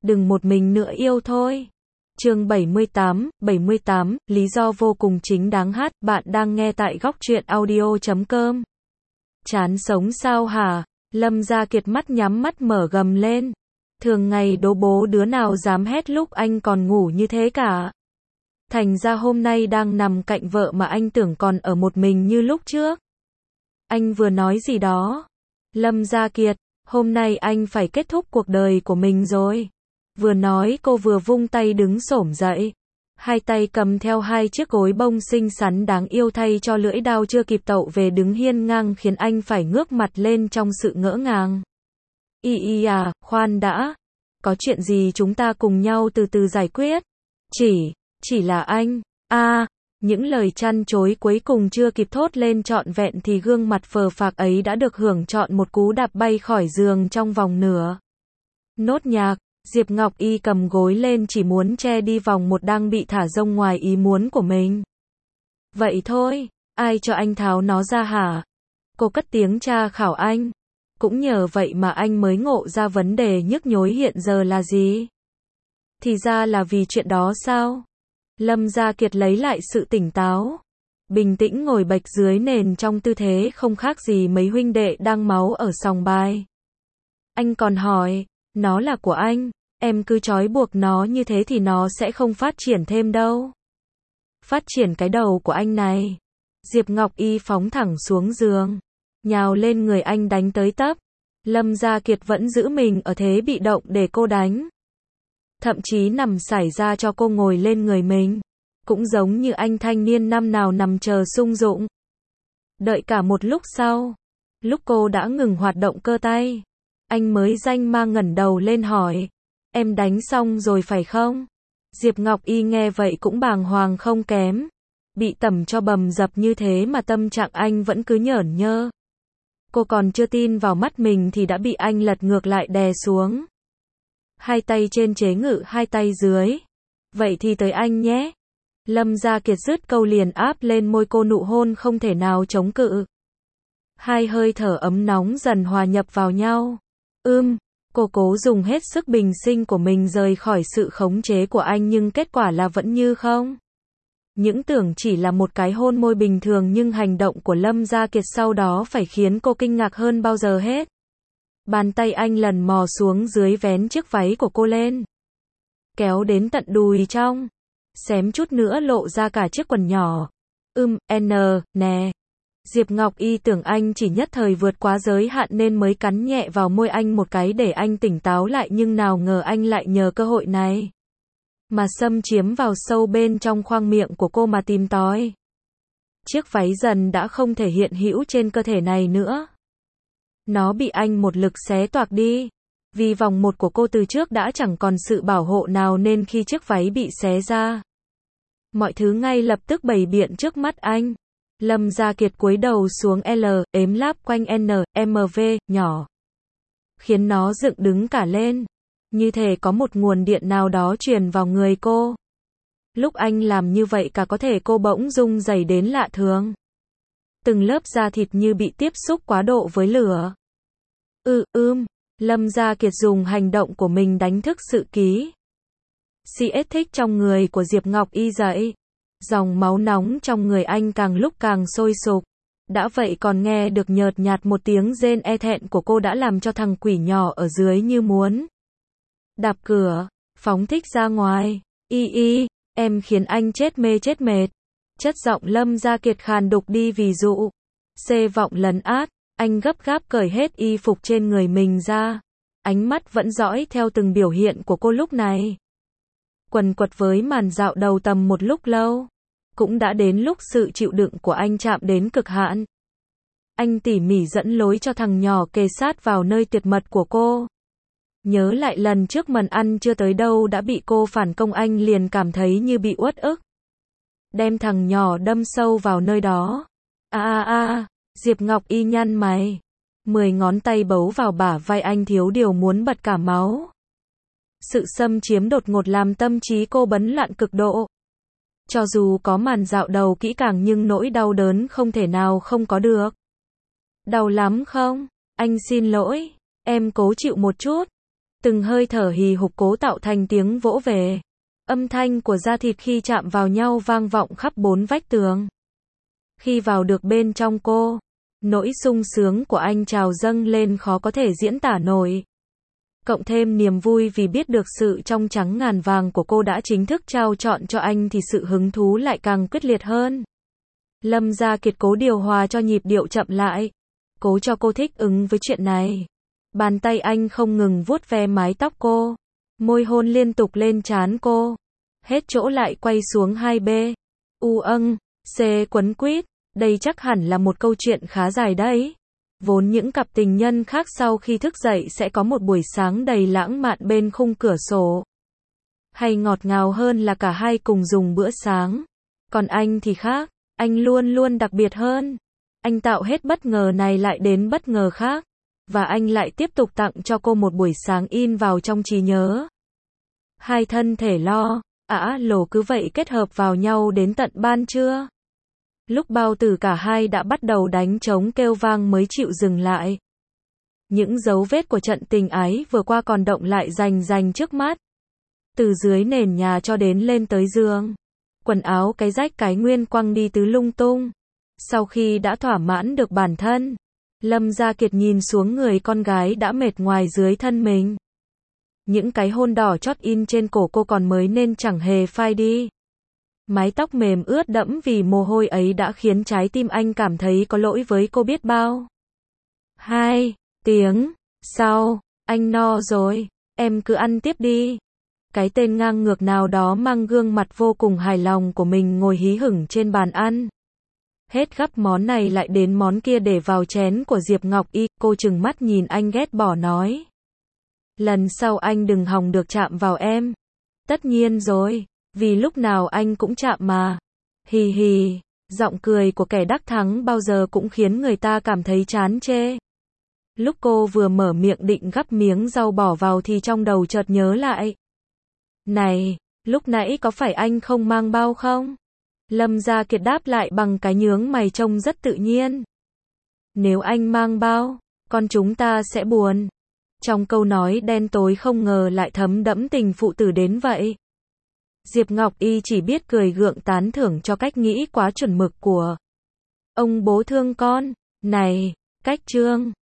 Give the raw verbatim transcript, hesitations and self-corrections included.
đừng một mình nữa yêu thôi. Chương bảy mươi tám, bảy mươi tám, lý do vô cùng chính đáng hát, bạn đang nghe tại góc truyện audio chấm com. Chán sống sao hả? Lâm Gia Kiệt mắt nhắm mắt mở gầm lên. Thường ngày đố bố đứa nào dám hét lúc anh còn ngủ như thế cả. Thành ra hôm nay đang nằm cạnh vợ mà anh tưởng còn ở một mình như lúc trước. Anh vừa nói gì đó? Lâm Gia Kiệt, hôm nay anh phải kết thúc cuộc đời của mình rồi. Vừa nói cô vừa vung tay đứng xổm dậy. Hai tay cầm theo hai chiếc gối bông xinh xắn đáng yêu thay cho lưỡi dao chưa kịp tậu về đứng hiên ngang khiến anh phải ngước mặt lên trong sự ngỡ ngàng. Y y à, khoan đã. Có chuyện gì chúng ta cùng nhau từ từ giải quyết. Chỉ, chỉ là anh. a à, những lời chăn chối cuối cùng chưa kịp thốt lên trọn vẹn thì gương mặt phờ phạc ấy đã được hưởng trọn một cú đạp bay khỏi giường trong vòng nửa. Nốt nhạc. Diệp Ngọc Y cầm gối lên chỉ muốn che đi vòng một đang bị thả rông ngoài ý muốn của mình. Vậy thôi, ai cho anh tháo nó ra hả? Cô cất tiếng tra khảo anh. Cũng nhờ vậy mà anh mới ngộ ra vấn đề nhức nhối hiện giờ là gì. Thì ra là vì chuyện đó sao? Lâm Gia Kiệt lấy lại sự tỉnh táo. Bình tĩnh ngồi bạch dưới nền trong tư thế không khác gì mấy huynh đệ đang máu ở sòng bài. Anh còn hỏi, nó là của anh. Em cứ trói buộc nó như thế thì nó sẽ không phát triển thêm đâu. Phát triển cái đầu của anh này. Diệp Ngọc Y phóng thẳng xuống giường. Nhào lên người anh đánh tới tấp. Lâm Gia Kiệt vẫn giữ mình ở thế bị động để cô đánh. Thậm chí nằm sải ra cho cô ngồi lên người mình. Cũng giống như anh thanh niên năm nào nằm chờ sung dụng. Đợi cả một lúc sau. Lúc cô đã ngừng hoạt động cơ tay. Anh mới danh ma ngẩng đầu lên hỏi. Em đánh xong rồi phải không? Diệp Ngọc Y nghe vậy cũng bàng hoàng không kém. Bị tẩm cho bầm dập như thế mà tâm trạng anh vẫn cứ nhởn nhơ. Cô còn chưa tin vào mắt mình thì đã bị anh lật ngược lại đè xuống. Hai tay trên chế ngự hai tay dưới. Vậy thì tới anh nhé. Lâm Gia Kiệt dứt câu liền áp lên môi cô nụ hôn không thể nào chống cự. Hai hơi thở ấm nóng dần hòa nhập vào nhau. Ưm. Cô cố dùng hết sức bình sinh của mình rời khỏi sự khống chế của anh nhưng kết quả là vẫn như không. Những tưởng chỉ là một cái hôn môi bình thường nhưng hành động của Lâm Gia Kiệt sau đó phải khiến cô kinh ngạc hơn bao giờ hết. Bàn tay anh lần mò xuống dưới vén chiếc váy của cô lên. Kéo đến tận đùi trong. Xém chút nữa lộ ra cả chiếc quần nhỏ. Ưm, n, nè. Diệp Ngọc Y tưởng anh chỉ nhất thời vượt quá giới hạn nên mới cắn nhẹ vào môi anh một cái để anh tỉnh táo lại nhưng nào ngờ anh lại nhờ cơ hội này mà xâm chiếm vào sâu bên trong khoang miệng của cô mà tìm tòi. Chiếc váy dần đã không thể hiện hữu trên cơ thể này nữa. Nó bị anh một lực xé toạc đi. Vì vòng một của cô từ trước đã chẳng còn sự bảo hộ nào nên khi chiếc váy bị xé ra, mọi thứ ngay lập tức bày biện trước mắt anh. Lâm Gia Kiệt cúi đầu xuống L, ếm láp quanh N, M V, nhỏ. Khiến nó dựng đứng cả lên. Như thể có một nguồn điện nào đó truyền vào người cô. Lúc anh làm như vậy cả có thể cô bỗng rung rẩy đến lạ thường. Từng lớp da thịt như bị tiếp xúc quá độ với lửa. Ừ, ưm. Lâm Gia Kiệt dùng hành động của mình đánh thức sự ký si thích trong người của Diệp Ngọc Y dậy. Dòng máu nóng trong người anh càng lúc càng sôi sục. Đã vậy còn nghe được nhợt nhạt một tiếng rên e thẹn của cô đã làm cho thằng quỷ nhỏ ở dưới như muốn đạp cửa, phóng thích ra ngoài. Y y, em khiến anh chết mê chết mệt. Chất giọng Lâm Gia Kiệt khàn đục đi ví dụ. C vọng lấn át, anh gấp gáp cởi hết y phục trên người mình ra. Ánh mắt vẫn dõi theo từng biểu hiện của cô lúc này. Quần quật với màn dạo đầu tầm một lúc lâu. Cũng đã đến lúc sự chịu đựng của anh chạm đến cực hạn. Anh tỉ mỉ dẫn lối cho thằng nhỏ kề sát vào nơi tuyệt mật của cô. Nhớ lại lần trước mần ăn chưa tới đâu đã bị cô phản công anh liền cảm thấy như bị uất ức. Đem thằng nhỏ đâm sâu vào nơi đó. A a a, Diệp Ngọc Y nhăn mày. Mười ngón tay bấu vào bả vai anh thiếu điều muốn bật cả máu. Sự xâm chiếm đột ngột làm tâm trí cô bấn loạn cực độ. Cho dù có màn dạo đầu kỹ càng nhưng nỗi đau đớn không thể nào không có được. Đau lắm không? Anh xin lỗi. Em cố chịu một chút. Từng hơi thở hì hục cố tạo thành tiếng vỗ về. Âm thanh của da thịt khi chạm vào nhau vang vọng khắp bốn vách tường. Khi vào được bên trong cô, nỗi sung sướng của anh trào dâng lên khó có thể diễn tả nổi. Cộng thêm niềm vui vì biết được sự trong trắng ngàn vàng của cô đã chính thức trao trọn cho anh thì sự hứng thú lại càng quyết liệt hơn. Lâm Gia Kiệt cố điều hòa cho nhịp điệu chậm lại. Cố cho cô thích ứng với chuyện này. Bàn tay anh không ngừng vuốt ve mái tóc cô. Môi hôn liên tục lên trán cô. Hết chỗ lại quay xuống hai b. U âng, c quấn quýt. Đây chắc hẳn là một câu chuyện khá dài đấy. Vốn những cặp tình nhân khác sau khi thức dậy sẽ có một buổi sáng đầy lãng mạn bên khung cửa sổ. Hay ngọt ngào hơn là cả hai cùng dùng bữa sáng. Còn anh thì khác, anh luôn luôn đặc biệt hơn. Anh tạo hết bất ngờ này lại đến bất ngờ khác. Và anh lại tiếp tục tặng cho cô một buổi sáng in vào trong trí nhớ. Hai thân thể lo, ả lồ cứ vậy kết hợp vào nhau đến tận ban trưa. Lúc bao tử cả hai đã bắt đầu đánh trống kêu vang mới chịu dừng lại. Những dấu vết của trận tình ái vừa qua còn động lại rành rành trước mắt. Từ dưới nền nhà cho đến lên tới giường. Quần áo cái rách cái nguyên quăng đi tứ lung tung. Sau khi đã thỏa mãn được bản thân, Lâm Gia Kiệt nhìn xuống người con gái đã mệt ngoài dưới thân mình. Những cái hôn đỏ chót in trên cổ cô còn mới nên chẳng hề phai đi. Mái tóc mềm ướt đẫm vì mồ hôi ấy đã khiến trái tim anh cảm thấy có lỗi với cô biết bao. Hai tiếng sau, anh no rồi, em cứ ăn tiếp đi. Cái tên ngang ngược nào đó mang gương mặt vô cùng hài lòng của mình ngồi hí hửng trên bàn ăn. Hết gắp món này lại đến món kia để vào chén của Diệp Ngọc Y, cô trừng mắt nhìn anh ghét bỏ nói. Lần sau anh đừng hòng được chạm vào em. Tất nhiên rồi, vì lúc nào anh cũng chạm mà. Hì hì, giọng cười của kẻ đắc thắng bao giờ cũng khiến người ta cảm thấy chán chê. Lúc cô vừa mở miệng định gắp miếng rau bỏ vào thì trong đầu chợt nhớ lại. Này, lúc nãy có phải anh không mang bao không? Lâm Gia Kiệt đáp lại bằng cái nhướng mày trông rất tự nhiên. Nếu anh mang bao, con chúng ta sẽ buồn. Trong câu nói đen tối không ngờ lại thấm đẫm tình phụ tử đến vậy. Diệp Ngọc Y chỉ biết cười gượng tán thưởng cho cách nghĩ quá chuẩn mực của ông bố thương con. Này, cách trương.